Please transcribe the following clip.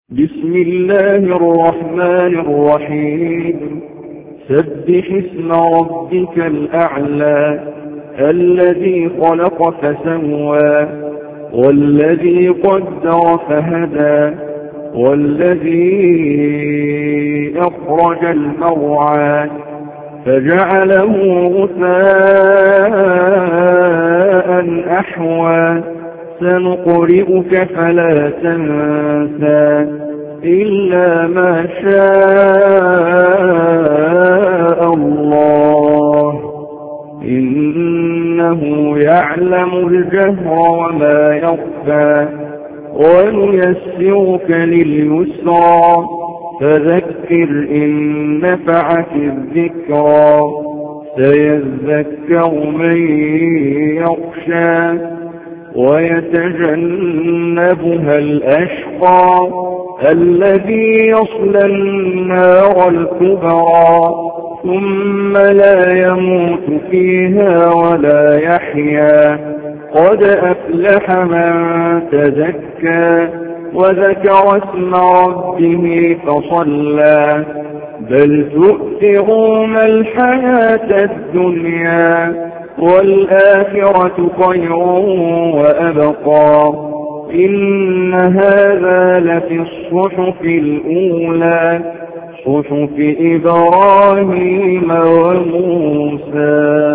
بسم الله الرحمن الرحيم سبح اسم ربك الأعلى الذي خلق فسوى والذي قدر فهدى والذي أخرج المرعى فجعله غثاء أحوى سنقرئك فلا تنسى إلا ما شاء الله إنه يعلم الجهر وما يخفى ونيسرك لليسرى فذكر إن نفعت الذكرى سيذكر من يخشى ويتجنبها الأشقى الذي يصلى النار الكبرى ثم لا يموت فيها ولا يحيا قد أفلح من تزكى وذكر اسم ربه فصلى بل تؤثرون الحياة الدنيا والآخرة خير وأبقى إن هذا لفي الصحف الأولى صحف إبراهيم وموسى.